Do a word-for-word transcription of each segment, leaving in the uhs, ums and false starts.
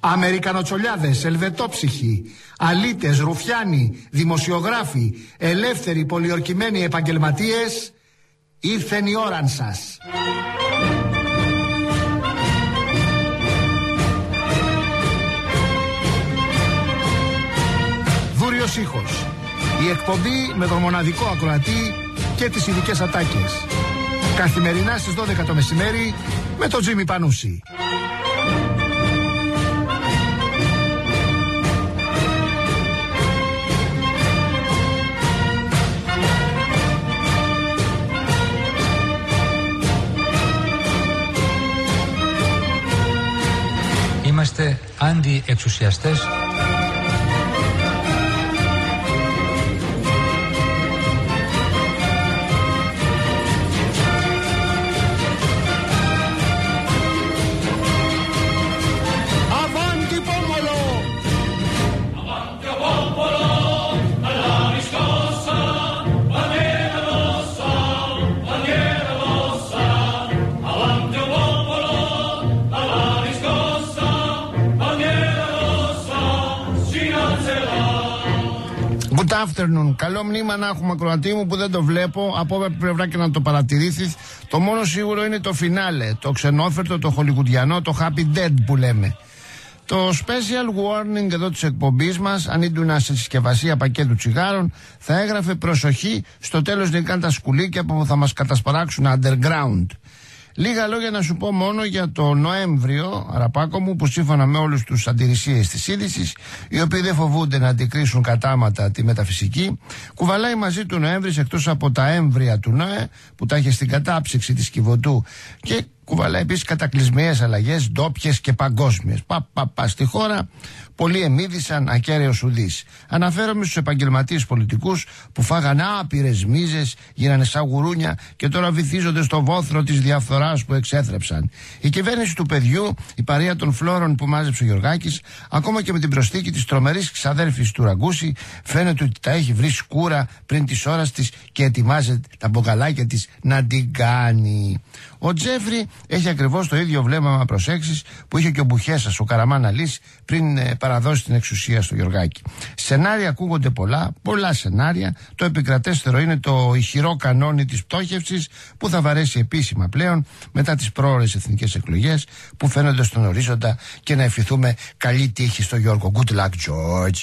Αμερικανοτσολιάδες, ελβετόψυχοι, αλήτες, ρουφιάνοι, δημοσιογράφοι, ελεύθεροι, πολιορκημένοι επαγγελματίες, ήρθεν η ώραν σας. Δούριος ήχος. Η εκπομπή με τον μοναδικό ακροατή και τις ειδικές ατάκες. Καθημερινά στις δώδεκα το μεσημέρι με τον Τζίμι Πανούση. Είμαστε αντι-εξουσιαστές. Good afternoon. Καλό μνήμα να έχουμε, ακροατή μου, που δεν το βλέπω. Από όποια πλευρά και να το παρατηρήσεις. Το μόνο σίγουρο είναι το φινάλε. Το ξενόφερτο, το χολιγουντιανό, το happy dead που λέμε. Το special warning εδώ της εκπομπής μας, αν ήτουνα σε συσκευασία πακέτου τσιγάρων, θα έγραφε προσοχή, στο τέλος να κάνουν τα σκουλίκια που θα μας κατασπαράξουν underground. Λίγα λόγια να σου πω μόνο για το Νοέμβριο, Αραπάκο μου, που σύμφωνα με όλους τους αντιρρησίες της είδησης, οι οποίοι δεν φοβούνται να αντικρίσουν κατάματα τη μεταφυσική, κουβαλάει μαζί του Νοέμβρης, εκτός από τα έμβρια του ΝΟΕ, που τα είχε στην κατάψυξη της Κιβωτού, και κουβαλάει επίσης κατακλυσμιαίες αλλαγές, ντόπιες και παγκόσμιες. Πα, πα, πα στη χώρα, πολλοί εμίδησαν ακέραιος ουδής. Αναφέρομαι στους επαγγελματίες πολιτικούς που φάγανε άπειρες μίζες, γίνανε σαν γουρούνια και τώρα βυθίζονται στο βόθρο της διαφθοράς που εξέθρεψαν. Η κυβέρνηση του παιδιού, η παρέα των φλόρων που μάζεψε ο Γιωργάκης, ακόμα και με την προσθήκη της τρομερής ξαδέρφης του Ραγκούση, φαίνεται ότι τα έχει βρει σκούρα πριν της ώρας της και ετοιμάζεται τα μποκαλάκια της να την κάνει. Ο Τζέφρι έχει ακριβώς το ίδιο βλέμμα, μα προσέξεις, που είχε και ο Μπουχέσας, ο Καραμάν Αλής, πριν ε, παραδώσει την εξουσία στο Γιωργάκη. Σενάρια ακούγονται πολλά, πολλά σενάρια. Το επικρατέστερο είναι το ηχηρό κανόνι της πτώχευσης, που θα βαρέσει επίσημα πλέον μετά τις πρόορες εθνικές εκλογές που φαίνονται στον ορίζοντα, και να ευχηθούμε καλή τύχη στο Γιώργο. Good luck, George.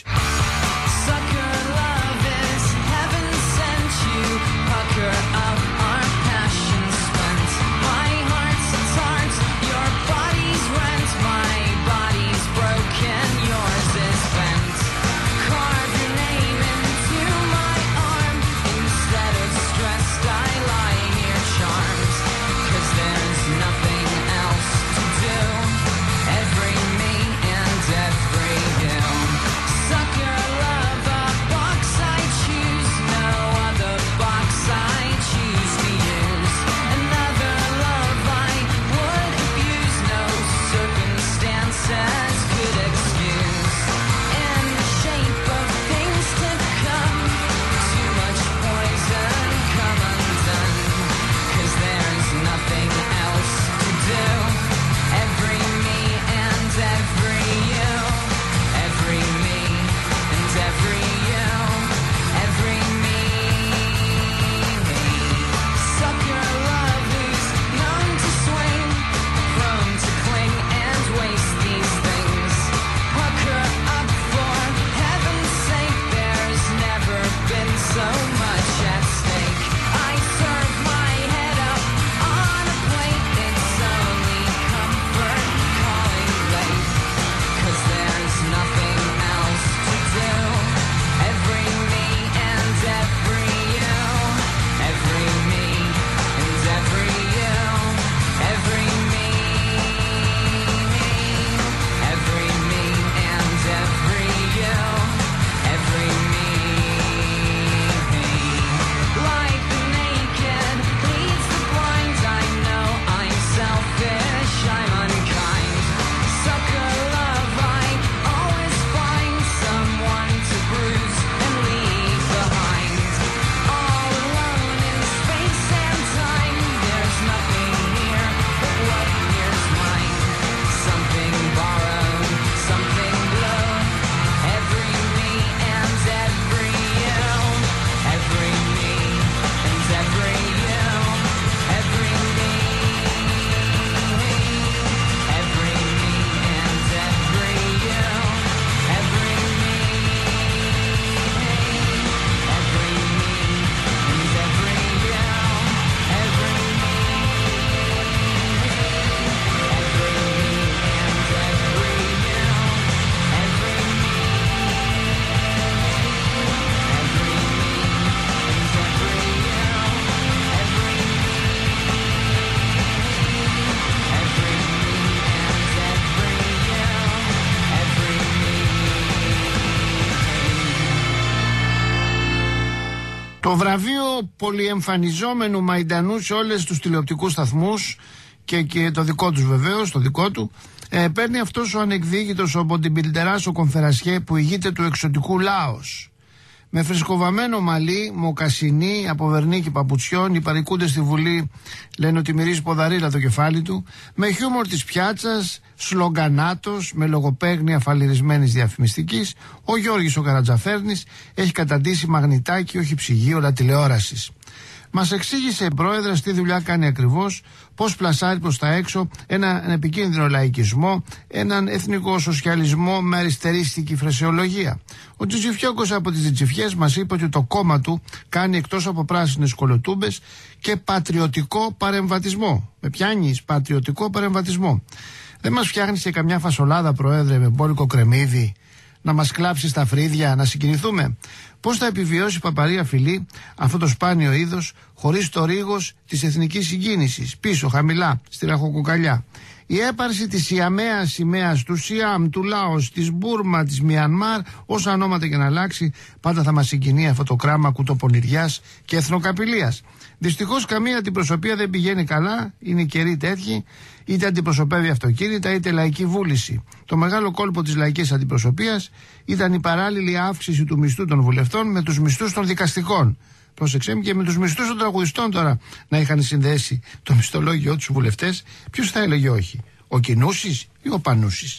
Το βραβείο πολυεμφανιζόμενου Μαϊντανού σε όλες τους τηλεοπτικούς σταθμούς και, και το δικό τους βεβαίως, το δικό του, ε, παίρνει αυτός ο ανεκδίκητος ο Μποντιμπιλντεράς ο Κονφερασιέ που ηγείται του εξωτικού Λάος. Με φρεσκοβαμένο μαλλί, μοκασινή, από βερνίκι παπουτσιών, οι παρικούντες στη Βουλή λένε ότι μυρίζει ποδαρίλα το κεφάλι του, με χιούμορ της πιάτσας, σλογκανάτος, με λογοπαίγνια φαλιρισμένης διαφημιστικής, ο Γιώργης ο Καρατζαφέρνης έχει καταντήσει μαγνητάκι, όχι ψυγείο, αλλά τηλεόρασης. Μας εξήγησε, πρόεδρε, τι δουλειά κάνει ακριβώς, πώς πλασάρει προς τα έξω έναν επικίνδυνο λαϊκισμό, έναν εθνικό σοσιαλισμό με αριστερίστικη φρεσεολογία. Ο Τζιτζιφιόκος από τις Τζιτζιφιές μας είπε ότι το κόμμα του κάνει εκτός από πράσινες κολοτούμπες και πατριωτικό παρεμβατισμό. Με πιάνεις πατριωτικό παρεμβατισμό. Δεν μας φτιάχνεις και καμιά φασολάδα, πρόεδρε, με μπόλικο κρεμμύδι, να μας κλάψει στα φρύδια, να συγκινηθούμε? Πώς θα επιβιώσει η Παπαρία Φιλή, αυτό το σπάνιο είδος, χωρίς το ρίγος της εθνικής συγκίνησης, πίσω, χαμηλά, στη ραχοκοκαλιά? Η έπαρση της Ιαμαίας σημαίας, του Σιάμ, του Λάος, της Μπούρμα, της Μιανμάρ, όσα ονόματα και να αλλάξει, πάντα θα μας συγκινεί αυτό το κράμα κουτοπονηριάς και εθνοκαπηλείας. Δυστυχώς καμία αντιπροσωπεία δεν πηγαίνει καλά, είναι καιροί τέτοιοι, είτε αντιπροσωπεύει αυτοκίνητα είτε λαϊκή βούληση. Το μεγάλο κόλπο της λαϊκής αντιπροσωπείας ήταν η παράλληλη αύξηση του μισθού των βουλευτών με τους μισθούς των δικαστικών. Πρόσεξε, και με τους μισθούς των τραγουδιστών τώρα να είχαν συνδέσει το μισθολόγιο τους βουλευτές. Ποιος θα έλεγε όχι, ο Κινούσης ή ο Πανούσης?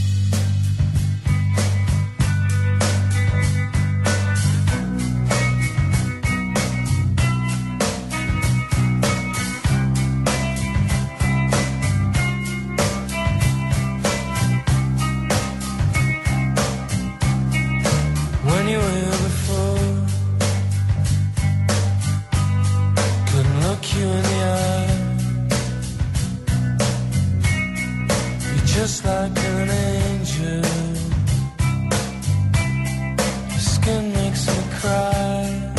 Just like an angel, your skin makes me cry.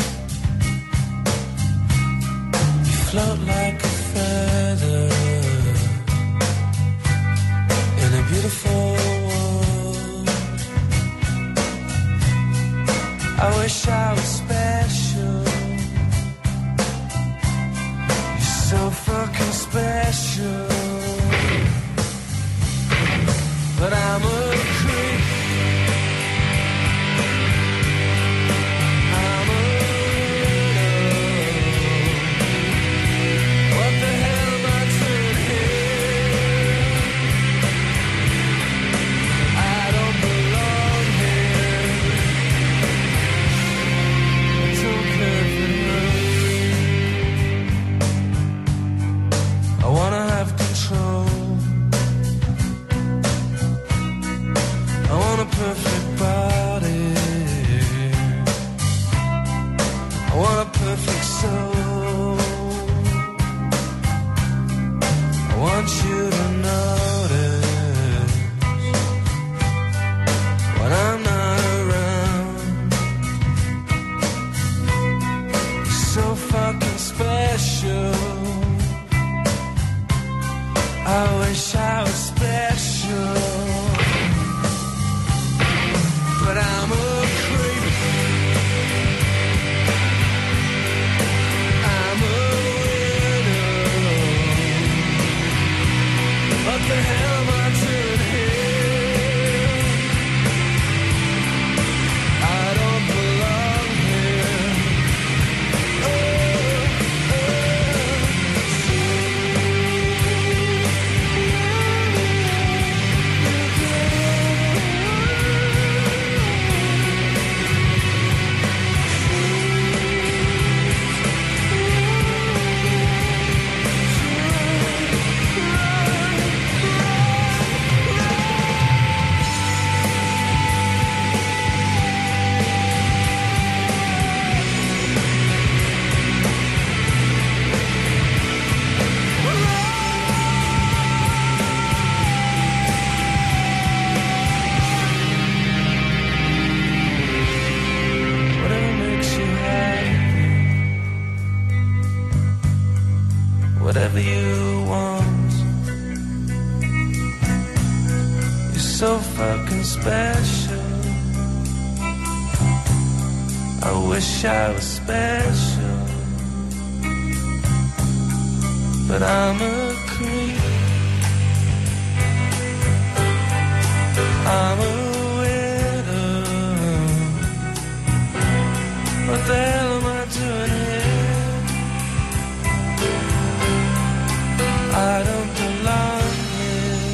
You float like a feather in a beautiful world. I wish I was special. You're so fucking special. But I'm a creep. I'm a widow. What the hell am I doing here? I don't belong here. I don't care for nothing. I wanna have control. I want a perfect body. I want a perfect soul. I want you to notice when I'm not around. You're so fucking special. I wish I was special. But I'm a creep. I'm a widow. What the hell am I doing here? I don't belong here. Oh, oh. Whatever you want. You're so fucking special. I wish I was special, but I'm a creep. I'm a widow. What the hell am I doing here? I don't belong here.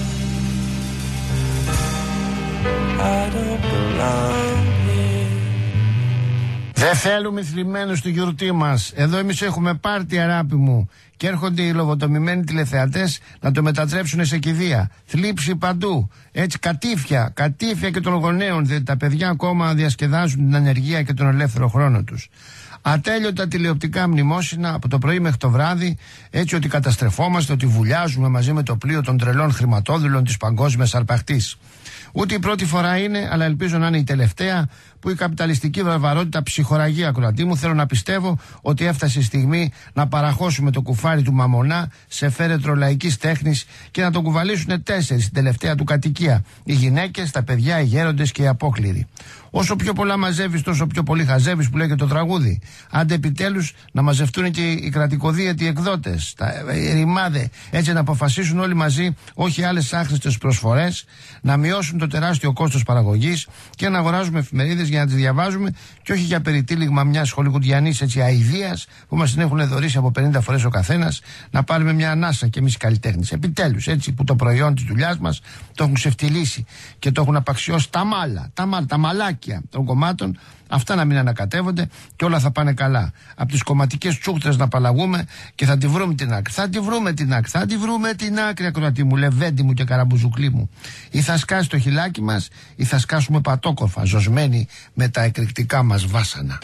I don't belong here. Δεν θέλουμε θλιμμένους στη γιορτή μας. Εδώ εμείς έχουμε πάρτι, αγάπη μου. Και έρχονται οι λογοτομημένοι τηλεθεατές να το μετατρέψουν σε κηδεία. Θλίψη παντού. Έτσι κατήφια, κατήφια και των γονέων, διότι τα παιδιά ακόμα διασκεδάζουν την ανεργία και τον ελεύθερο χρόνο τους. Ατέλειωτα τηλεοπτικά μνημόσυνα από το πρωί μέχρι το βράδυ, έτσι ότι καταστρεφόμαστε, ότι βουλιάζουμε μαζί με το πλοίο των τρελών χρηματόδουλων της παγκόσμιας αρπαχτής. Ούτε η πρώτη φορά είναι, αλλά ελπίζω να είναι η τελευταία, που η καπιταλιστική βαρβαρότητα ψυχοραγεί, ακροατή μου. Θέλω να πιστεύω ότι έφτασε η στιγμή να παραχώσουμε το κουφάρι του μαμονά σε φέρετρο λαϊκής τέχνης και να τον κουβαλήσουν τέσσερις στην τελευταία του κατοικία. Οι γυναίκες, τα παιδιά, οι γέροντες και οι απόκληροι. Όσο πιο πολλά μαζεύεις, τόσο πιο πολύ χαζεύεις, που λέει και το τραγούδι. Άντε επιτέλους να μαζευτούν και οι κρατικοδίαιτοι εκδότες, τα ρημάδε, έτσι να αποφασίσουν όλοι μαζί, όχι άλλες άχρηστες προσφορές, να μειώσουν το τεράστιο κόστος παραγωγής και να αγοράζουμε εφημερίδες για να τις διαβάζουμε και όχι για περιτύλιγμα μιας χολιγουντιανής έτσι αηδίας που μας την έχουν δωρήσει από πενήντα φορές ο καθένας, να πάρουμε μια ανάσα και εμείς οι καλλιτέχνες. Επιτέλους, έτσι που το προϊόν της δουλειάς μας το έχουν ξεφτυλίσει και το έχουν απαξιώσει τα μάλα, τα, μάλα, τα μαλάκια των κομμάτων, αυτά να μην ανακατεύονται και όλα θα πάνε καλά. Από τις κομματικές τσούχτρες να απαλλαγούμε και θα τη βρούμε την άκρη. Θα τη βρούμε την άκρη, θα τη βρούμε την άκρη, ακροατή μου, λεβέντη μου και καραμπουζουκλή μου. Ή θα σκάσει το χιλάκι μας ή θα σκάσουμε πατόκοφα, ζωσμένοι με τα εκρηκτικά μας βάσανα.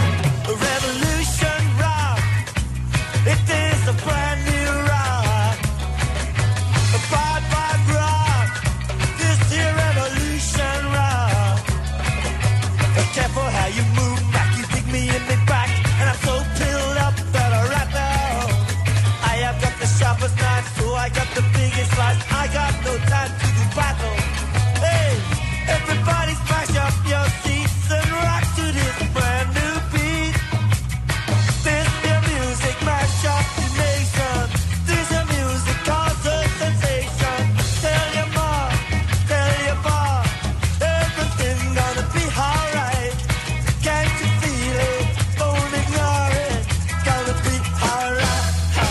Careful how you move back, you dig me in the back, and I'm so filled up that I right now. I have got the sharpest knife, so I got the biggest slice. I got no time to do battle. Hey, everybody smash up your seats and rock to this brand new beat. This your music mash up the nation. This your music cause a sensation. Tell your mom, tell your bar, everything gonna be alright. Can't you feel it? Don't ignore it. It's gonna be alright.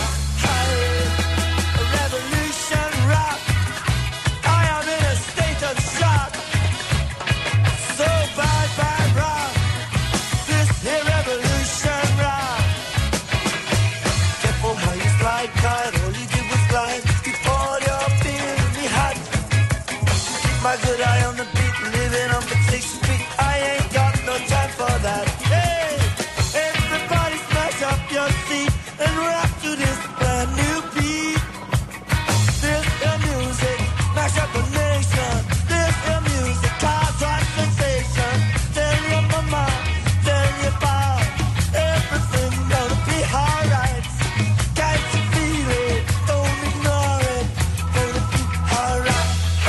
A revolution rock. I am in a state of shock. So bad, bad rock. This here revolution rock. Careful how you slide, kite. All you did was glide. You poured your beer in me hot. Keep my good eye on the beat, living on the sixth street. I ain't got no time for that. Hey, everybody smash up your seat and rock to this brand new beat. This your music, mash up a nation. This your music, cause a sensation. Tell your mama, tell your pop, everything gonna be alright. Can't you feel it? Don't ignore it. Gonna be alright.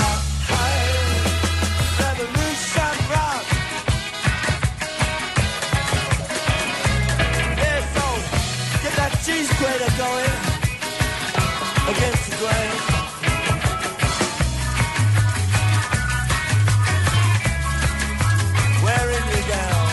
Revolution rock. Yeah, so get that cheese grater going against the grain. Wearing you down.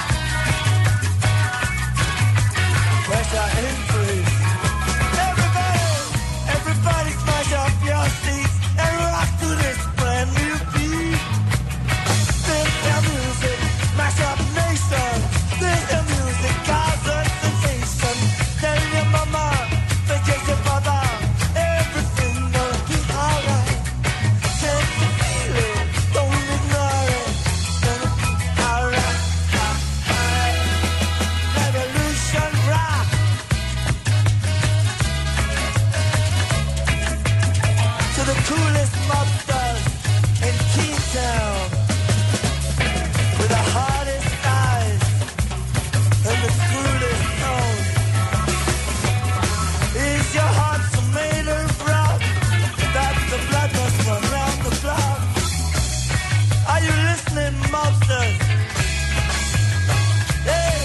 Pressure increase. Everybody, everybody smash up your seats and rock to this brand new beat. This their music, mash up nation. This their music, cause a sensation. Tell your mama, forget your father. Everything gonna be alright. Can't you feel it? Don't ignore it. Gonna be alright. Revolution rock. To the coolest mobsters in Kingstown, with the hardest eyes and the coolest tone. Is your heart so made of rock that the blood must run round the clock? Are you listening, mobsters? Hey,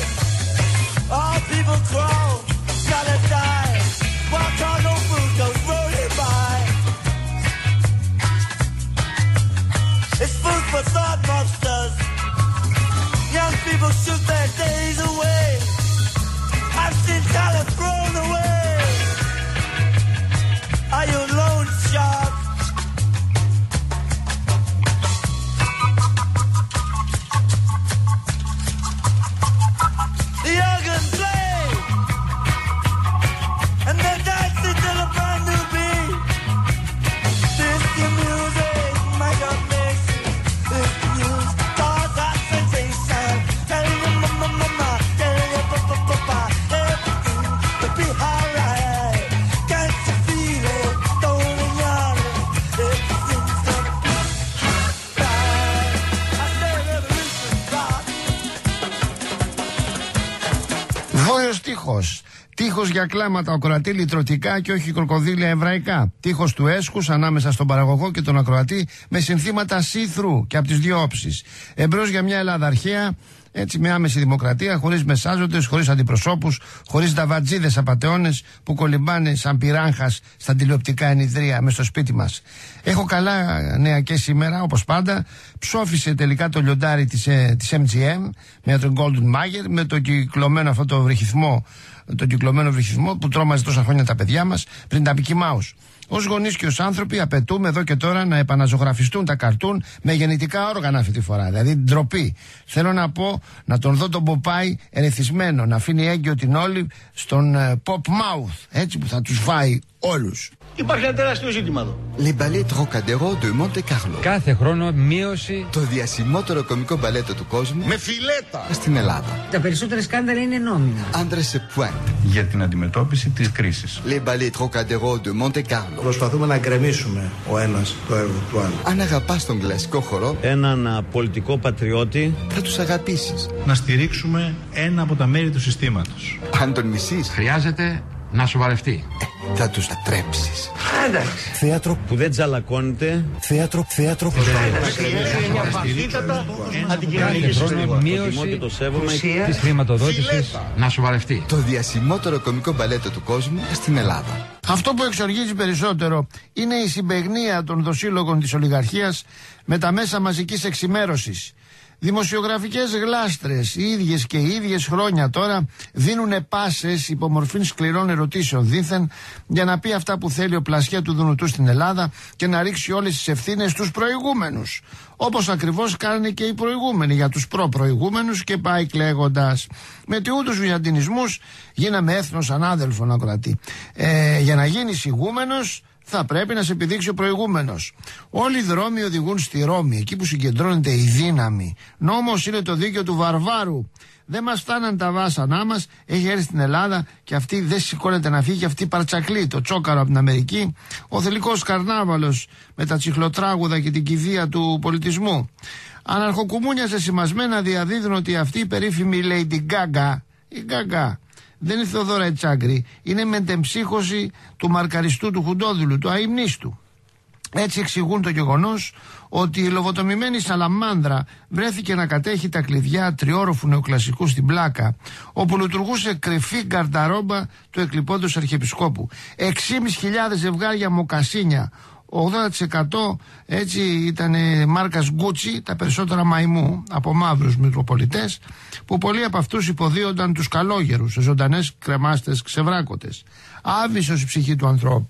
τείχος. Τείχος για κλάματα ακροατή λυτρωτικά και όχι κροκοδίλια εβραϊκά. Τείχος του έσχους ανάμεσα στον παραγωγό και τον ακροατή με συνθήματα see-through και από τις δύο όψεις. Εμπρός για μια Ελλάδα αρχαία, έτσι με άμεση δημοκρατία, χωρίς μεσάζοντες, χωρίς αντιπροσώπους, χωρίς ταβατζίδες απατεώνες που κολυμπάνε σαν πυράγχας στα τηλεοπτικά ενιδρία μες στο σπίτι μας. Έχω καλά νέα και σήμερα, όπως πάντα. Ψόφισε τελικά το λιοντάρι της, ε, της εμ τζι εμ με τον Golden Mayer, με το κυκλωμένο αυτό το βρυχυθμό, τον κυκλωμένο βρυχυθμό που τρόμαζε τόσα χρόνια τα παιδιά μας πριν τα Mickey Mouse. Ως γονείς και ως άνθρωποι απαιτούμε εδώ και τώρα να επαναζωγραφιστούν τα καρτούν με γεννητικά όργανα αυτή τη φορά. Δηλαδή ντροπή. Θέλω να πω, να τον δω τον Ποπάι ερεθισμένο, να αφήνει έγκυο την όλη στον uh, Pop Mouth, έτσι που θα τους φάει όλους. Υπάρχει ένα τεράστιο ζήτημα εδώ. Les ballets Trocadéro de Monte Carlo. Κάθε χρόνο μείωση. Το διασημότερο κομικό μπαλέτο του κόσμου. Με φιλέτα. Στην Ελλάδα. Τα περισσότερα σκάνδαλα είναι νόμινα. Άντρες σε pointe. Για την αντιμετώπιση της κρίσης. Les ballets Trocadéro de Monte Carlo. Προσπαθούμε να γκρεμίσουμε ο ένας το έργο του άλλου. Αν αγαπάς τον κλασικό χορό, έναν πολιτικό πατριώτη, θα τους αγαπήσεις. Να στηρίξουμε ένα από τα μέρη του συστήματος. Αν τον μισείς, Χρειάζεται να σοβαρευτεί. ε, θα τους ατρέψεις. Εντάξει. θέατρο που δεν τζαλακώνεται, θέατρο, θέατρο που δεν Μια βαθύτατα αντικειμενική Κάθε χρόνο συστήμα. μείωση το σέβομαι. της χρηματοδότησης να σοβαρευτεί. Το διασημότερο κομικό μπαλέτο του κόσμου στην Ελλάδα. Αυτό που εξοργίζει περισσότερο είναι η συμπαιγνία των δοσύλλογων της ολιγαρχίας με τα μέσα μαζικής εξημέρωσης. Δημοσιογραφικές γλάστρες, οι ίδιες και οι ίδιες χρόνια τώρα, δίνουν πάσες υπό μορφή σκληρών ερωτήσεων δήθεν για να πει αυτά που θέλει ο πλασιέ του Δουνουτού στην Ελλάδα και να ρίξει όλες τις ευθύνες στους προηγούμενους. Όπως ακριβώς κάνουν και οι προηγούμενοι για τους προ-προηγούμενους και πάει κλαίγοντας. Με τιούτους βυζαντινισμούς γίναμε έθνος ανάδελφων ακροατή. Ε, για να γίνεις ηγούμενος θα πρέπει να σε επιδείξει ο προηγούμενος. Όλοι οι δρόμοι οδηγούν στη Ρώμη, εκεί που συγκεντρώνεται η δύναμη. Νόμος είναι το δίκαιο του βαρβάρου. Δεν μας φτάναν τα βάσανά μας, έχει έρθει στην Ελλάδα και αυτή δεν σηκώνεται να φύγει, αυτή παρτσακλεί το τσόκαρο από την Αμερική. Ο θελικός καρνάβαλος με τα τσιχλοτράγουδα και την κηδεία του πολιτισμού. Αναρχοκουμούνια σε σημασμένα διαδίδουν ότι αυτή η περίφημη Lady Gaga, η Gaga, δεν είναι η Θεοδόρα Ετσάγκρη, είναι μετεμψύχωση του μαρκαριστού του Χουντόδουλου, του αημνίστου. Έτσι εξηγούν το γεγονός ότι η λοβοτομημένη Σαλαμάνδρα βρέθηκε να κατέχει τα κλειδιά τριόροφου νεοκλασικού στην Πλάκα, όπου λειτουργούσε κρυφή γκαρνταρόμπα του εκλειπώντος Αρχιεπισκόπου. έξι χιλιάδες πεντακόσια ζευγάρια μοκασίνια, ογδόντα τοις εκατό έτσι ήταν μάρκας Γκούτσι, τα περισσότερα μαϊμού από μαύρους μητροπολιτές, που πολλοί από αυτούς υποδίονταν τους καλόγερους, ζωντανές κρεμάστες ξεβράκωτες. Άβυσσος η ψυχή του ανθρώπου.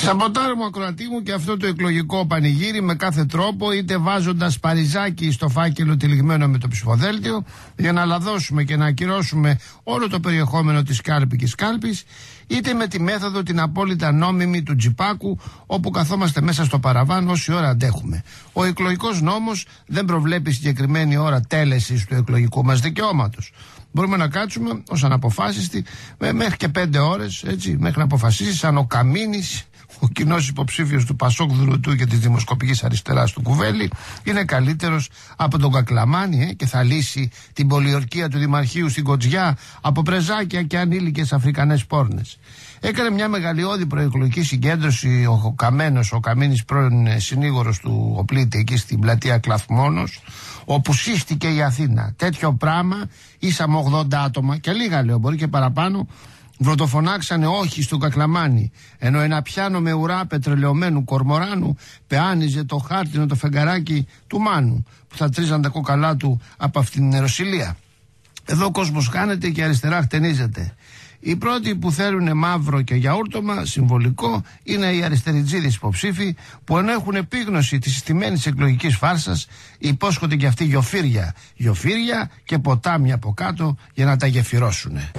Σαμποτάρουμε, ακροατή μου, και αυτό το εκλογικό πανηγύρι με κάθε τρόπο, είτε βάζοντας παριζάκι στο φάκελο τυλιγμένο με το ψηφοδέλτιο για να λαδώσουμε και να ακυρώσουμε όλο το περιεχόμενο της κάλπικης κάλπης, είτε με τη μέθοδο την απόλυτα νόμιμη του τζιπάκου, όπου καθόμαστε μέσα στο παραβάν όση ώρα αντέχουμε. Ο εκλογικός νόμος δεν προβλέπει συγκεκριμένη ώρα τέλεσης του εκλογικού μας δικαιώματος. Μπορούμε να κάτσουμε ως αναποφάσιστοι μέχρι και πέντε ώρες, έτσι, μέχρι να αποφασίσει αν ο Καμίνης, ο κοινός υποψήφιος του Πασόκ Δουρουτού και της Δημοσκοπικής Αριστεράς του Κουβέλη, είναι καλύτερος από τον Κακλαμάνη ε, και θα λύσει την πολιορκία του Δημαρχείου στην Κοτζιά από πρεζάκια και ανήλικες αφρικανές πόρνες. Έκανε μια μεγαλειώδη προεκλογική συγκέντρωση ο Καμένος, ο Καμίνης, πρώην συνήγορος του Οπλίτη, εκεί στην πλατεία Κλαθμόνος, όπου σύστηκε η Αθήνα. Τέτοιο πράγμα, ίσα με ογδόντα άτομα, και λίγα λέω, μπορεί και παραπάνω, βροντοφωνάξανε όχι στον Κακλαμάνη, ενώ ένα πιάνο με ουρά πετρελαιωμένου κορμοράνου πεάνιζε το χάρτινο το φεγγαράκι του Μάνου, που θα τρίζαν τα κόκαλά του από αυτήν την νεροσιλία. Εδώ ο κόσμος χάνεται και η αριστερά χτενίζεται. Οι πρώτοι που θέλουν μαύρο και γιαούρτομα, συμβολικό, είναι οι αριστεριτζίδες υποψήφοι, που ενώ έχουν επίγνωση της συστημένης εκλογικής φάρσας, υπόσχονται και αυτοί γιοφύρια, γιοφύρια και ποτάμια από κάτω για να τα γεφυρώσουνε.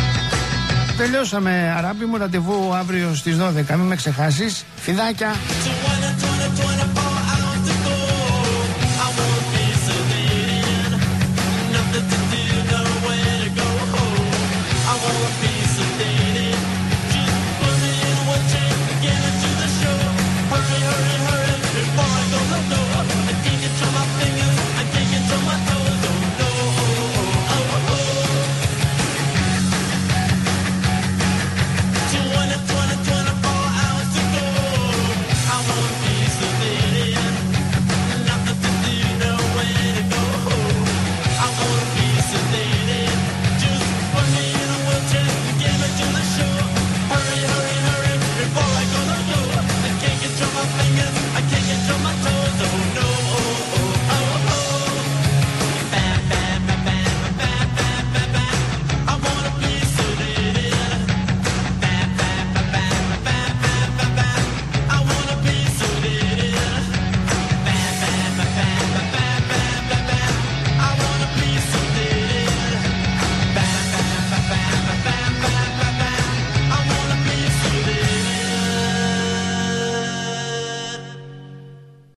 Τελειώσαμε, αγάπη μου, ραντεβού αύριο στις δώδεκα. Μην με ξεχάσεις. Φιδάκια.